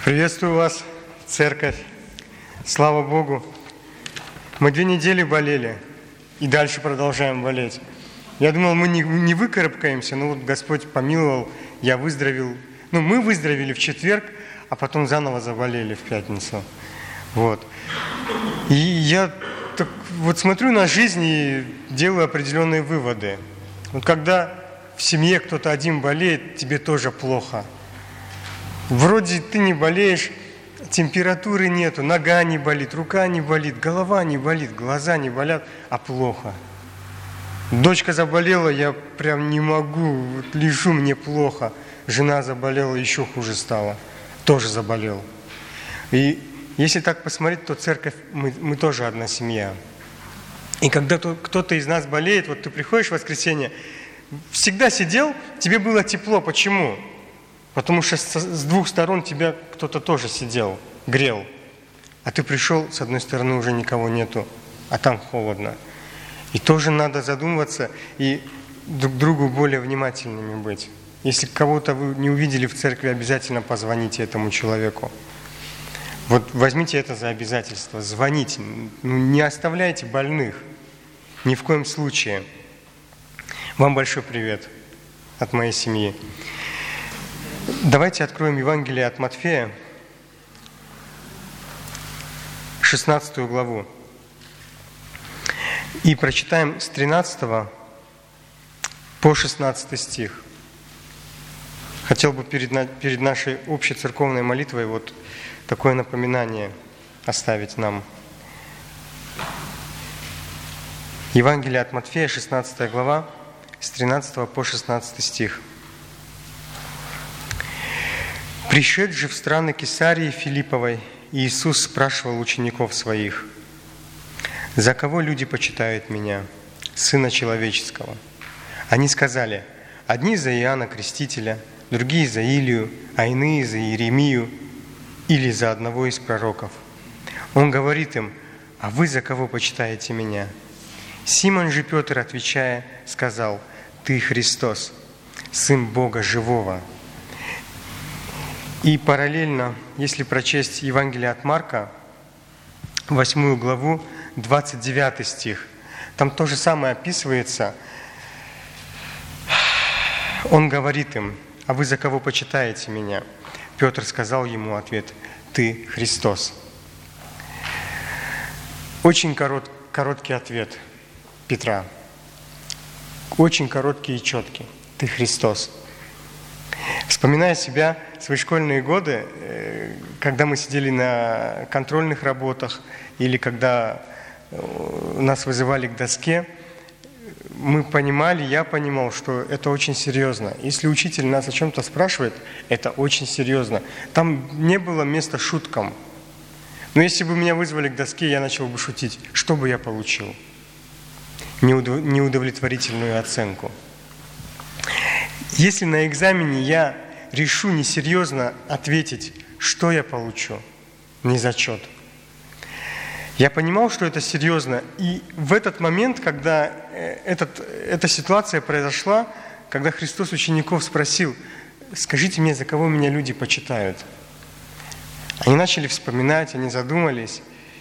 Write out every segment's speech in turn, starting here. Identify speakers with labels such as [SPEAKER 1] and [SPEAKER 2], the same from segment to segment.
[SPEAKER 1] Приветствую вас, церковь. Слава Богу. Мы 2 недели болели и дальше продолжаем болеть. Я думал, мы не выкарабкаемся, но вот Господь помиловал, я выздоровел. Мы выздоровели в четверг, а потом заново заболели в пятницу. Вот. И я вот смотрю на жизнь и делаю определенные выводы. Вот когда в семье кто-то один болеет, тебе тоже плохо. Вроде ты не болеешь, температуры нету, нога не болит, рука не болит, голова не болит, глаза не болят, а плохо. Дочка заболела, я прям не могу, вот лежу, мне плохо. Жена заболела, еще хуже стало, тоже заболел. И если так посмотреть, то церковь, мы тоже одна семья. И когда кто-то из нас болеет, вот ты приходишь в воскресенье, всегда сидел, тебе было тепло. Почему? Потому что с 2 сторон тебя кто-то тоже сидел, грел. А ты пришел, с одной стороны уже никого нету, а там холодно. И тоже надо задумываться и друг к другу более внимательными быть. Если кого-то вы не увидели в церкви, обязательно позвоните этому человеку. Вот возьмите это за обязательство, звоните. Не оставляйте больных, ни в коем случае. Вам большой привет от моей семьи. Давайте откроем Евангелие от Матфея, 16 главу, и прочитаем с 13 по 16 стих. Хотел бы перед нашей общей церковной молитвой вот такое напоминание оставить нам. Евангелие от Матфея, 16 глава, с 13 по 16 стих. «Пришед же в страны Кесарии Филипповой, Иисус спрашивал учеников своих: „За кого люди почитают Меня, Сына Человеческого?“ Они сказали: „Одни за Иоанна Крестителя, другие за Илию, а иные за Иеремию или за одного из пророков“. Он говорит им: „А вы за кого почитаете Меня?“ Симон же Петр, отвечая, сказал: „Ты Христос, Сын Бога Живого“». И параллельно, если прочесть Евангелие от Марка, 8 главу, 29 стих, там то же самое описывается. Он говорит им: „А вы за кого почитаете Меня?“ Петр сказал ему ответ: „Ты Христос“. Очень короткий ответ Петра. Очень короткий и четкий. «Ты Христос». Вспоминая себя, свои школьные годы, когда мы сидели на контрольных работах или когда нас вызывали к доске, мы понимали, я понимал, что это очень серьезно. Если учитель нас о чем-то спрашивает, это очень серьезно. Там не было места шуткам. Но если бы меня вызвали к доске, я начал бы шутить. Что бы я получил? Неудовлетворительную оценку. Если на экзамене я решу несерьезно ответить, что я получу? Не зачет. Я понимал, что это серьезно, и в этот момент, когда эта ситуация произошла, когда Христос учеников спросил: „Скажите мне, за кого меня люди почитают?“ Они начали вспоминать, они задумались,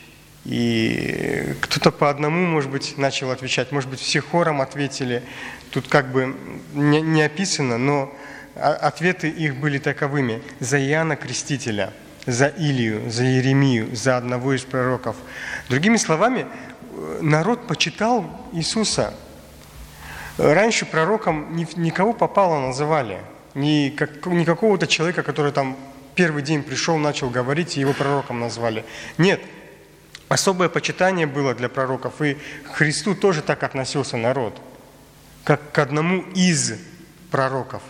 [SPEAKER 1] и кто-то по одному, может быть, начал отвечать, может быть, все хором ответили. Тут как бы не описано, но ответы их были таковыми: за Иоанна Крестителя, за Илию, за Иеремию, за одного из пророков. Другими словами, народ почитал Иисуса. Раньше пророком никого попало называли, не какого-то человека, который там первый день пришел, начал говорить, и его пророком назвали. Нет, особое почитание было для пророков, и к Христу тоже так относился народ, как к одному из пророков.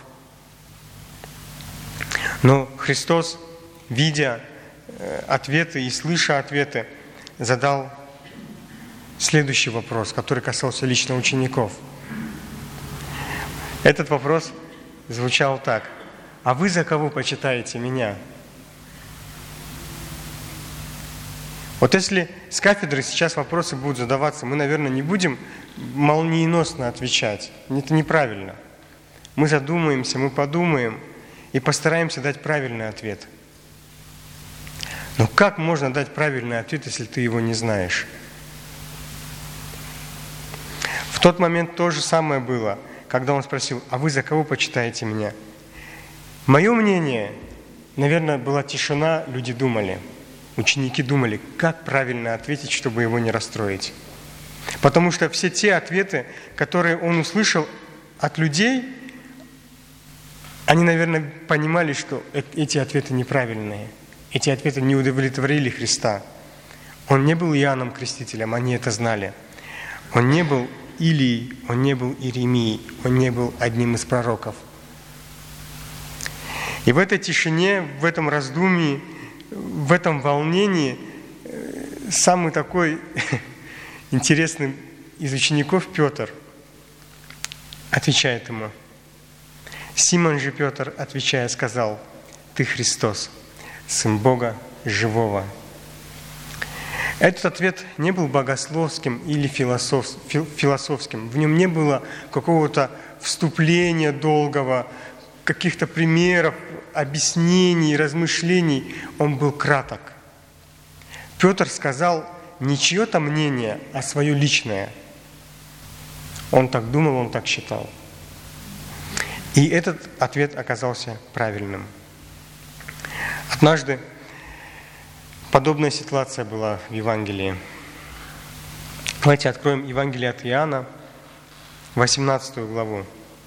[SPEAKER 1] Но Христос, видя ответы и слыша ответы, задал следующий вопрос, который касался лично учеников. Этот вопрос звучал так: „А вы за кого почитаете Меня?“ Вот если с кафедры сейчас вопросы будут задаваться, мы, наверное, не будем молниеносно отвечать. Это неправильно. Мы задумаемся, мы подумаем и постараемся дать правильный ответ. Но как можно дать правильный ответ, если ты его не знаешь? В тот момент то же самое было, когда он спросил: а вы за кого почитаете меня? Мое мнение, наверное, была тишина, люди думали, ученики думали, как правильно ответить, чтобы его не расстроить. Потому что все те ответы, которые он услышал от людей, они, наверное, понимали, что эти ответы неправильные. Эти ответы не удовлетворили Христа. Он не был Иоанном Крестителем, они это знали. Он не был Илией, он не был Иеремией, он не был одним из пророков. И в этой тишине, в этом раздумье, в этом волнении самый такой интересный из учеников Петр отвечает ему. Симон же Петр, отвечая, сказал: «Ты Христос, Сын Бога Живого». Этот ответ не был богословским или философским. В нем не было какого-то вступления долгого, каких-то примеров, объяснений, размышлений. Он был краток. Петр сказал не чье-то мнение, а свое личное. Он так думал, он так считал. И этот ответ оказался правильным. Однажды подобная ситуация была в Евангелии. Давайте откроем Евангелие от Иоанна, 18 главу.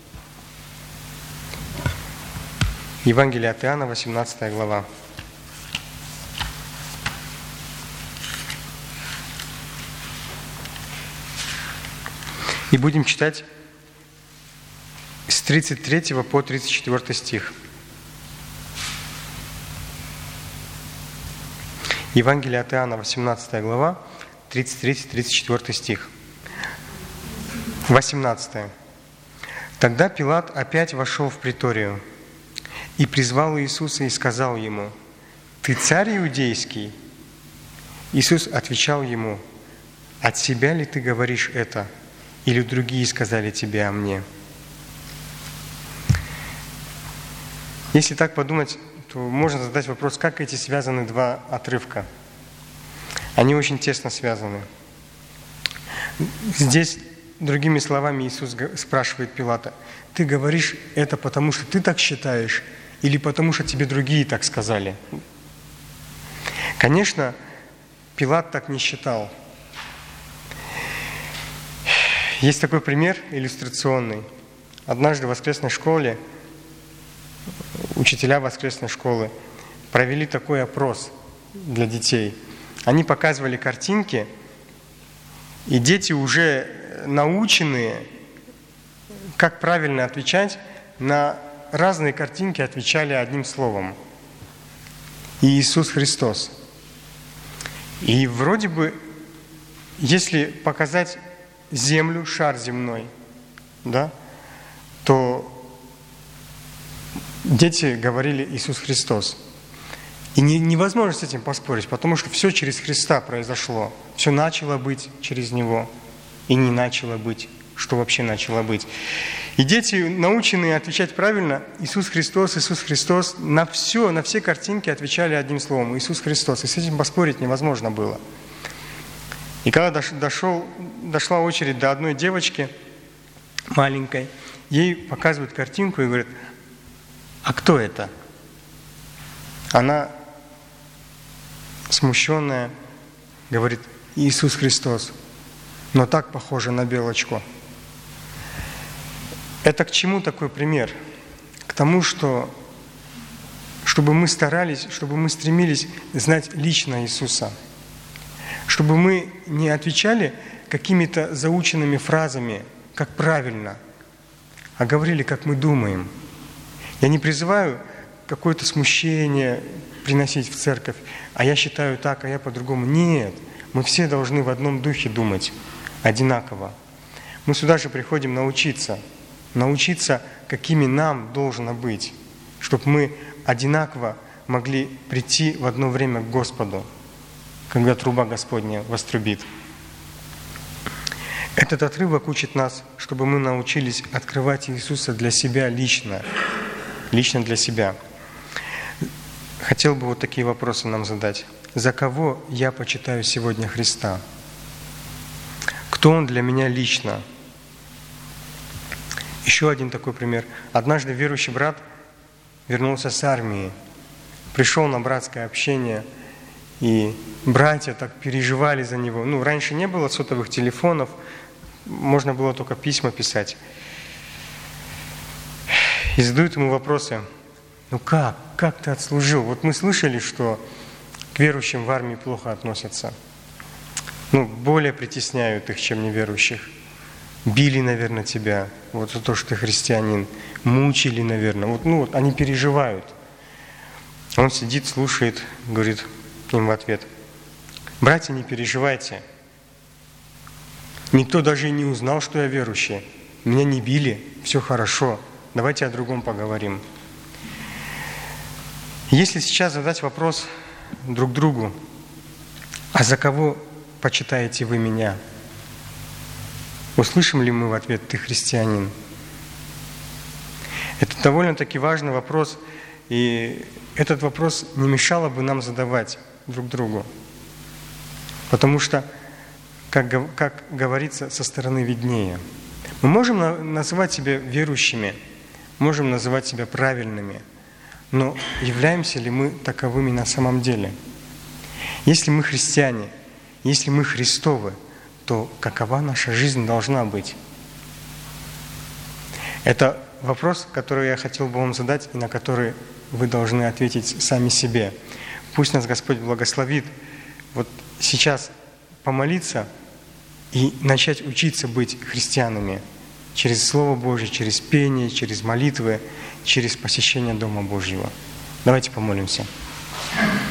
[SPEAKER 1] Евангелие от Иоанна, 18 глава. И будем читать с 33 по 34 стих. Евангелие от Иоанна, 18 глава, 33-34 стих. 18. «Тогда Пилат опять вошел в приторию и призвал Иисуса и сказал ему: „Ты царь иудейский?“ Иисус отвечал ему: „От себя ли ты говоришь это, или другие сказали тебе о мне?“ Если так подумать, то можно задать вопрос, как эти связаны два отрывка. Они очень тесно связаны. Здесь, другими словами, Иисус спрашивает Пилата: «Ты говоришь это потому, что ты так считаешь, или потому, что тебе другие так сказали?» Конечно, Пилат так не считал. Есть такой пример иллюстрационный. Однажды в воскресной школе учителя воскресной школы провели такой опрос для детей. Они показывали картинки, и дети, уже наученные, как правильно отвечать, на разные картинки отвечали одним словом: Иисус Христос. И вроде бы, если показать землю, шар земной, да, то дети говорили Иисус Христос. И невозможно с этим поспорить, потому что все через Христа произошло. Все начало быть через Него, и не начало быть. Что вообще начало быть? И дети, наученные отвечать правильно, Иисус Христос, на все картинки отвечали одним словом: Иисус Христос. И с этим поспорить невозможно было. И когда дошла очередь до одной девочки маленькой, ей показывают картинку и говорят: «А кто это?» Она, смущенная, говорит: «Иисус Христос, но так похоже на белочку». Это к чему такой пример? К тому, чтобы мы старались, чтобы мы стремились знать лично Иисуса. Чтобы мы не отвечали какими-то заученными фразами, как правильно, а говорили, как мы думаем. Я не призываю какое-то смущение приносить в церковь, а я считаю так, а я по-другому. Нет, мы все должны в одном духе думать, одинаково. Мы сюда же приходим научиться, какими нам должно быть, чтобы мы одинаково могли прийти в одно время к Господу, когда труба Господня вострубит. Этот отрывок учит нас, чтобы мы научились открывать Иисуса для себя лично для себя. хотел бы вот такие вопросы нам задать. За кого я почитаю сегодня Христа? Кто Он для меня лично? Еще один такой пример. Однажды верующий брат вернулся с армии, пришел на братское общение, и братья так переживали за него. Раньше не было сотовых телефонов, можно было только письма писать. И задают ему вопросы. Как ты отслужил? Вот мы слышали, что к верующим в армии плохо относятся. Более притесняют их, чем неверующих. Били, наверное, тебя, вот за то, что ты христианин. Мучили, наверное. Они переживают. Он сидит, слушает, говорит им в ответ: братья, не переживайте. Никто даже и не узнал, что я верующий. Меня не били, все хорошо. Давайте о другом поговорим. Если сейчас задать вопрос друг другу: а за кого почитаете вы меня? Услышим ли мы в ответ: ты христианин? Это довольно-таки важный вопрос, и этот вопрос не мешало бы нам задавать друг другу. Потому что, как говорится, со стороны виднее. Мы можем называть себя верующими, можем называть себя правильными, но являемся ли мы таковыми на самом деле? Если мы христиане, если мы Христовы, то какова наша жизнь должна быть? Это вопрос, который я хотел бы вам задать, и на который вы должны ответить сами себе. Пусть нас Господь благословит вот сейчас помолиться и начать учиться быть христианами через Слово Божье, через пение, через молитвы, через посещение Дома Божьего. Давайте помолимся.